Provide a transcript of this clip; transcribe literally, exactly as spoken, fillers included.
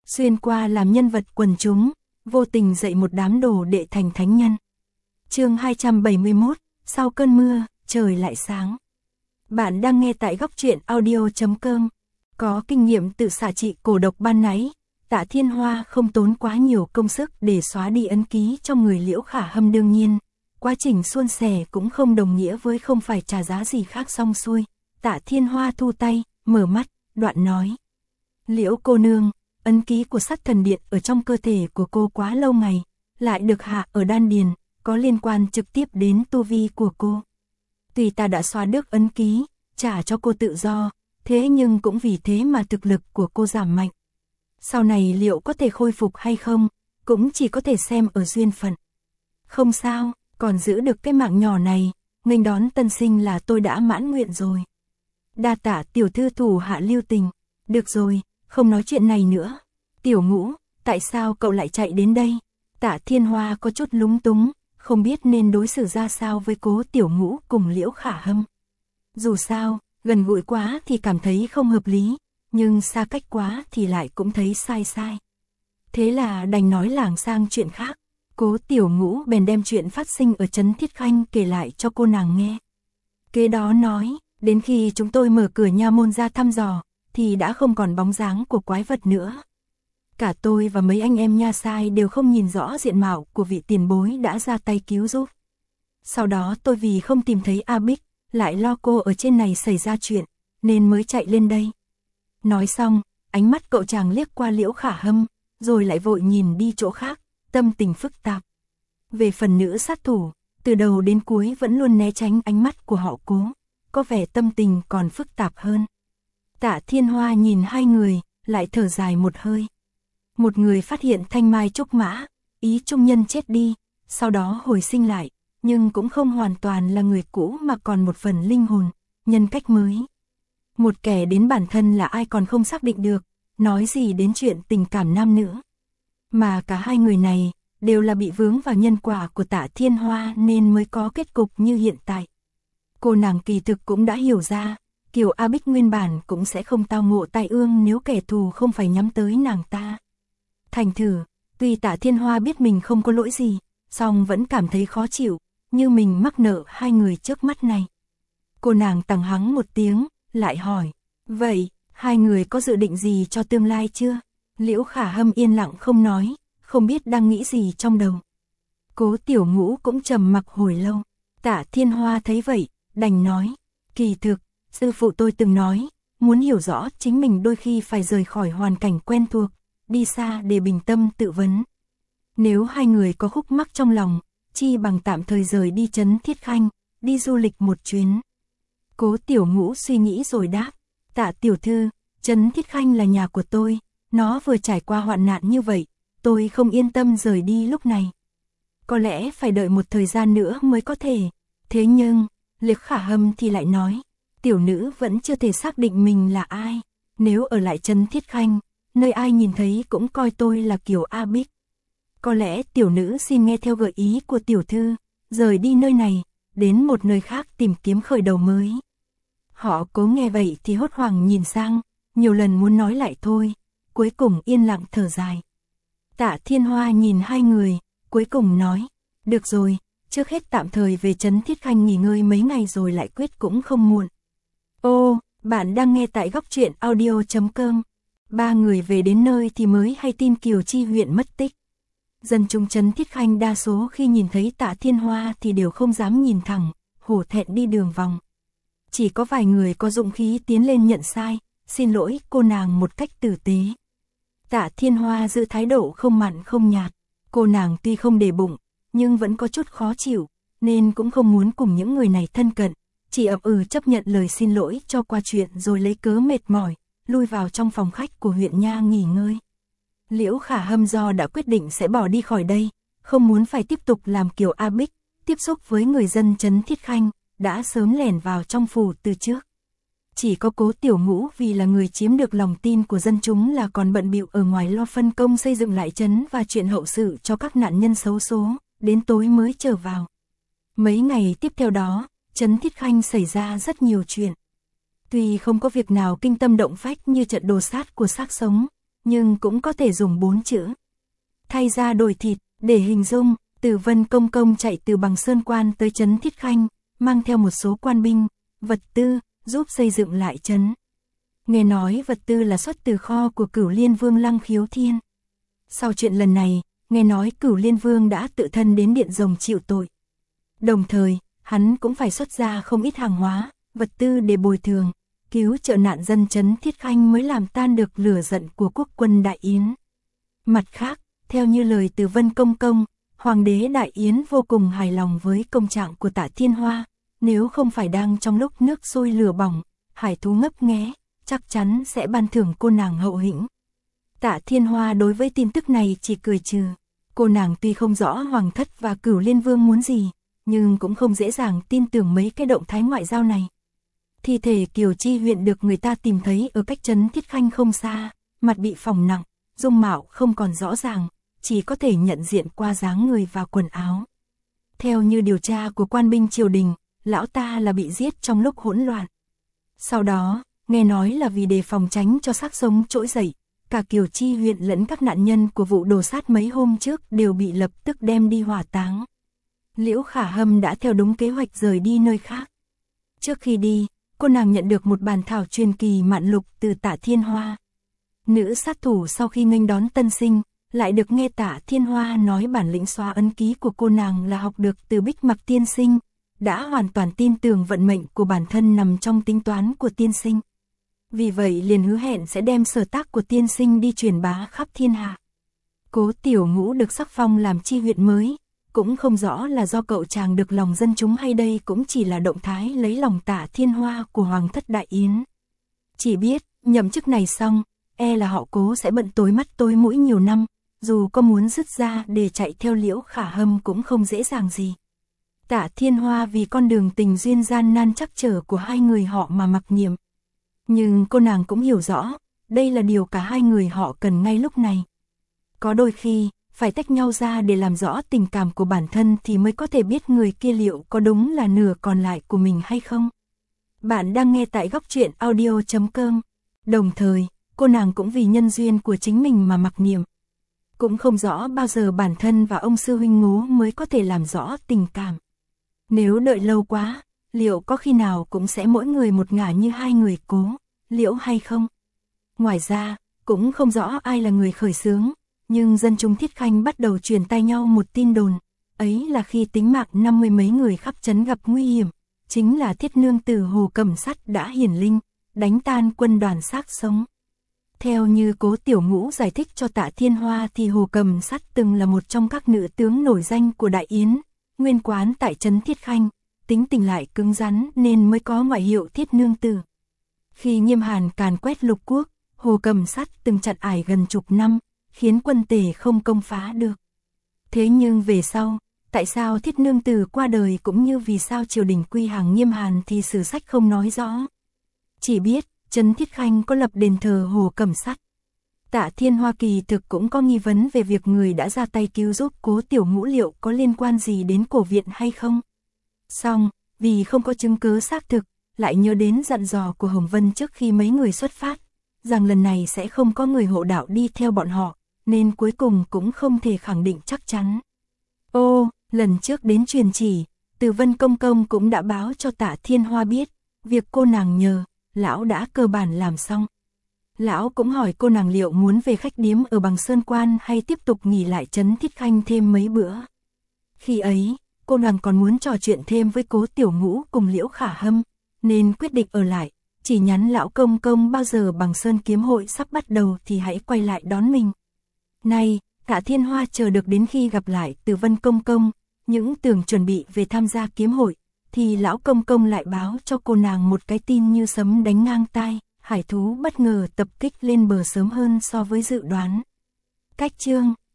xuyên qua làm nhân vật quần chúng, vô tình dạy một đám đồ đệ thành thánh nhân. Chương hai trăm bảy mươi mốt, sau cơn mưa, trời lại sáng. Bạn đang nghe tại góc truyện audio chấm com. Có kinh nghiệm tự xạ trị cổ độc ban nãy, Tạ Thiên Hoa không tốn quá nhiều công sức để xóa đi ấn ký trong người Liễu Khả Hâm. Đương nhiên, quá trình suôn sẻ cũng không đồng nghĩa với không phải trả giá gì khác xong xuôi. Tạ Thiên Hoa thu tay, mở mắt, đoạn nói: Liễu cô nương, ấn ký của Sắt Thần Điện ở trong cơ thể của cô quá lâu ngày, lại được hạ ở đan điền, có liên quan trực tiếp đến tu vi của cô. Tuy ta đã xóa được ấn ký, trả cho cô tự do, thế nhưng cũng vì thế mà thực lực của cô giảm mạnh. Sau này liệu có thể khôi phục hay không, cũng chỉ có thể xem ở duyên phận. Không sao, còn giữ được cái mạng nhỏ này, nghênh đón tân sinh là tôi đã mãn nguyện rồi. Đa tạ tiểu thư thủ hạ lưu tình. Được rồi, không nói chuyện này nữa. Tiểu Ngũ, tại sao cậu lại chạy đến đây? Tạ Thiên Hoa có chút lúng túng, không biết nên đối xử ra sao với Cố Tiểu Ngũ cùng Liễu Khả Hâm. Dù sao, gần gũi quá thì cảm thấy không hợp lý, nhưng xa cách quá thì lại cũng thấy sai sai. Thế là đành nói lảng sang chuyện khác. Cố Tiểu Ngũ bèn đem chuyện phát sinh ở Trấn Thiết Khanh kể lại cho cô nàng nghe. Kế đó nói, đến khi chúng tôi mở cửa nha môn ra thăm dò, thì đã không còn bóng dáng của quái vật nữa. Cả tôi và mấy anh em nha sai đều không nhìn rõ diện mạo của vị tiền bối đã ra tay cứu giúp. Sau đó tôi vì không tìm thấy A Bích, lại lo cô ở trên này xảy ra chuyện, nên mới chạy lên đây. Nói xong, ánh mắt cậu chàng liếc qua Liễu Khả Hâm, rồi lại vội nhìn đi chỗ khác, tâm tình phức tạp. Về phần nữ sát thủ, từ đầu đến cuối vẫn luôn né tránh ánh mắt của họ Cố, có vẻ tâm tình còn phức tạp hơn. Tạ Thiên Hoa nhìn hai người, lại thở dài một hơi. Một người phát hiện thanh mai trúc mã, ý trung nhân chết đi, sau đó hồi sinh lại, nhưng cũng không hoàn toàn là người cũ mà còn một phần linh hồn, nhân cách mới. Một kẻ đến bản thân là ai còn không xác định được, nói gì đến chuyện tình cảm nam nữ. Mà cả hai người này, đều là bị vướng vào nhân quả của Tạ Thiên Hoa nên mới có kết cục như hiện tại. Cô nàng kỳ thực cũng đã hiểu ra, Kiều A Bích nguyên bản cũng sẽ không tao ngộ tai ương nếu kẻ thù không phải nhắm tới nàng ta. Thành thử, tuy Tạ Thiên Hoa biết mình không có lỗi gì, song vẫn cảm thấy khó chịu, như mình mắc nợ hai người trước mắt này. Cô nàng tằng hắng một tiếng, lại hỏi, vậy, hai người có dự định gì cho tương lai chưa? Liễu Khả Hâm yên lặng không nói, không biết đang nghĩ gì trong đầu. Cố Tiểu Ngũ cũng trầm mặc hồi lâu. Tạ Thiên Hoa thấy vậy, đành nói, kỳ thực, sư phụ tôi từng nói, muốn hiểu rõ chính mình đôi khi phải rời khỏi hoàn cảnh quen thuộc, đi xa để bình tâm tự vấn. Nếu hai người có khúc mắc trong lòng, chi bằng tạm thời rời đi Trấn Thiết Khanh, đi du lịch một chuyến. Cố Tiểu Ngũ suy nghĩ rồi đáp, Tạ tiểu thư, Trấn Thiết Khanh là nhà của tôi, nó vừa trải qua hoạn nạn như vậy, tôi không yên tâm rời đi lúc này. Có lẽ phải đợi một thời gian nữa mới có thể. Thế nhưng, Liễu Khả Hâm thì lại nói, tiểu nữ vẫn chưa thể xác định mình là ai. Nếu ở lại Trấn Thiết Khanh, nơi ai nhìn thấy cũng coi tôi là Kiều A Bích. Có lẽ tiểu nữ xin nghe theo gợi ý của tiểu thư, rời đi nơi này, đến một nơi khác tìm kiếm khởi đầu mới. Họ Cố nghe vậy thì hốt hoảng nhìn sang, nhiều lần muốn nói lại thôi, cuối cùng yên lặng thở dài. Tạ Thiên Hoa nhìn hai người, cuối cùng nói, được rồi, trước hết tạm thời về Trấn Thiết Khanh nghỉ ngơi mấy ngày rồi lại quyết cũng không muộn. Ô, bạn đang nghe tại góc truyện audio chấm com. Ba người về đến nơi thì mới hay tin Kiều Chi huyện mất tích. Dân chúng Trấn Thiết Khanh đa số khi nhìn thấy Tạ Thiên Hoa thì đều không dám nhìn thẳng, hổ thẹn đi đường vòng. Chỉ có vài người có dụng khí tiến lên nhận sai, xin lỗi cô nàng một cách tử tế. Tạ Thiên Hoa giữ thái độ không mặn không nhạt, cô nàng tuy không để bụng, nhưng vẫn có chút khó chịu, nên cũng không muốn cùng những người này thân cận, chỉ ậm ừ chấp nhận lời xin lỗi cho qua chuyện rồi lấy cớ mệt mỏi, lui vào trong phòng khách của huyện nha nghỉ ngơi. Liễu Khả Hâm do đã quyết định sẽ bỏ đi khỏi đây, không muốn phải tiếp tục làm Kiều A Bích, tiếp xúc với người dân Trấn Thiết Khanh, đã sớm lẻn vào trong phủ từ trước. Chỉ có Cố Tiểu Ngũ vì là người chiếm được lòng tin của dân chúng là còn bận bịu ở ngoài lo phân công xây dựng lại trấn và chuyện hậu sự cho các nạn nhân xấu số, đến tối mới trở vào. Mấy ngày tiếp theo đó, Trấn Thiết Khanh xảy ra rất nhiều chuyện. Tuy không có việc nào kinh tâm động phách như trận đồ sát của xác sống, nhưng cũng có thể dùng bốn chữ thay ra đổi thịt để hình dung. Từ Vân Công Công chạy từ Bằng Sơn Quan tới trấn Thiết Khanh, mang theo một số quan binh, vật tư, giúp xây dựng lại trấn. Nghe nói vật tư là xuất từ kho của Cửu Liên Vương Lăng Khiếu Thiên. Sau chuyện lần này, nghe nói Cửu Liên Vương đã tự thân đến Điện Rồng chịu tội. Đồng thời, hắn cũng phải xuất ra không ít hàng hóa, vật tư để bồi thường, cứu trợ nạn dân trấn Thiết Khanh mới làm tan được lửa giận của quốc quân Đại Yến. Mặt khác, theo như lời từ Vân Công Công, Hoàng đế Đại Yến vô cùng hài lòng với công trạng của Tạ Thiên Hoa, nếu không phải đang trong lúc nước sôi lửa bỏng, hải thú ngấp nghé, chắc chắn sẽ ban thưởng cô nàng hậu hĩnh. Tạ Thiên Hoa đối với tin tức này chỉ cười trừ, cô nàng tuy không rõ Hoàng thất và Cửu Liên Vương muốn gì, nhưng cũng không dễ dàng tin tưởng mấy cái động thái ngoại giao này. Thi thể Kiều Chi huyện được người ta tìm thấy ở cách trấn Thiết Khanh không xa, mặt bị phỏng nặng, dung mạo không còn rõ ràng, chỉ có thể nhận diện qua dáng người và quần áo. Theo như điều tra của quan binh triều đình, lão ta là bị giết trong lúc hỗn loạn. Sau đó, nghe nói là vì đề phòng tránh cho xác sống trỗi dậy, cả Kiều Chi huyện lẫn các nạn nhân của vụ đồ sát mấy hôm trước đều bị lập tức đem đi hỏa táng. Liễu Khả Hâm đã theo đúng kế hoạch rời đi nơi khác. Trước khi đi, cô nàng nhận được một bản thảo truyền kỳ mạn lục từ Tạ Thiên Hoa. Nữ sát thủ sau khi nghênh đón tân sinh, lại được nghe Tạ Thiên Hoa nói bản lĩnh xóa ấn ký của cô nàng là học được từ Bích Mặc tiên sinh, đã hoàn toàn tin tưởng vận mệnh của bản thân nằm trong tính toán của tiên sinh. Vì vậy liền hứa hẹn sẽ đem sở tác của tiên sinh đi truyền bá khắp thiên hạ. Cố Tiểu Ngũ được sắc phong làm chi huyện mới, cũng không rõ là do cậu chàng được lòng dân chúng hay đây cũng chỉ là động thái lấy lòng Tạ Thiên Hoa của Hoàng thất Đại Yến. Chỉ biết, nhậm chức này xong, e là họ Cố sẽ bận tối mắt tối mũi nhiều năm, dù có muốn dứt ra để chạy theo Liễu Khả Hâm cũng không dễ dàng gì. Tạ Thiên Hoa vì con đường tình duyên gian nan trắc trở của hai người họ mà mặc niệm. Nhưng cô nàng cũng hiểu rõ, đây là điều cả hai người họ cần ngay lúc này. Có đôi khi, phải tách nhau ra để làm rõ tình cảm của bản thân thì mới có thể biết người kia liệu có đúng là nửa còn lại của mình hay không. Bạn đang nghe tại góc truyện audio chấm com. Đồng thời, cô nàng cũng vì nhân duyên của chính mình mà mặc niệm. Cũng không rõ bao giờ bản thân và ông sư huynh Ngố mới có thể làm rõ tình cảm. Nếu đợi lâu quá, liệu có khi nào cũng sẽ mỗi người một ngả như hai người Cố, Liễu hay không? Ngoài ra, cũng không rõ ai là người khởi xướng, nhưng dân chúng Thiết Khanh bắt đầu truyền tai nhau một tin đồn, ấy là khi tính mạng năm mươi mấy người khắp trấn gặp nguy hiểm, chính là Thiết nương tử Hồ Cẩm Sắt đã hiển linh, đánh tan quân đoàn xác sống. Theo như Cố Tiểu Ngũ giải thích cho Tạ Thiên Hoa thì Hồ Cẩm Sắt từng là một trong các nữ tướng nổi danh của Đại Yến, nguyên quán tại trấn Thiết Khanh, tính tình lại cứng rắn nên mới có ngoại hiệu Thiết nương tử. Khi Nghiêm Hàn càn quét lục quốc, Hồ Cẩm Sắt từng chặn ải gần chục năm, khiến quân Tề không công phá được. Thế nhưng về sau, tại sao Thiết nương tử qua đời cũng như vì sao triều đình quy hàng Nghiêm Hàn thì sử sách không nói rõ. Chỉ biết, trấn Thiết Khanh có lập đền thờ Hồ Cẩm Sắt. Tạ Thiên Hoa kỳ thực cũng có nghi vấn về việc người đã ra tay cứu giúp Cố Tiểu Ngũ liệu có liên quan gì đến cổ viện hay không. Song, vì không có chứng cứ xác thực, lại nhớ đến dặn dò của Hồng Vân trước khi mấy người xuất phát, rằng lần này sẽ không có người hộ đạo đi theo bọn họ, nên cuối cùng cũng không thể khẳng định chắc chắn. Ô, lần trước đến truyền chỉ, Từ Vân Công Công cũng đã báo cho Tạ Thiên Hoa biết, việc cô nàng nhờ, lão đã cơ bản làm xong. Lão cũng hỏi cô nàng liệu muốn về khách điếm ở Bằng Sơn Quan hay tiếp tục nghỉ lại trấn Thiết Khanh thêm mấy bữa. Khi ấy, cô nàng còn muốn trò chuyện thêm với Cố Tiểu Ngũ cùng Liễu Khả Hâm, nên quyết định ở lại, chỉ nhắn lão công công bao giờ Bằng Sơn kiếm hội sắp bắt đầu thì hãy quay lại đón mình. Nay, Tạ Thiên Hoa chờ được đến khi gặp lại Từ Vân Công Công, những tưởng chuẩn bị về tham gia kiếm hội, thì lão công công lại báo cho cô nàng một cái tin như sấm đánh ngang tai, hải thú bất ngờ tập kích lên bờ sớm hơn so với dự đoán. Cách chương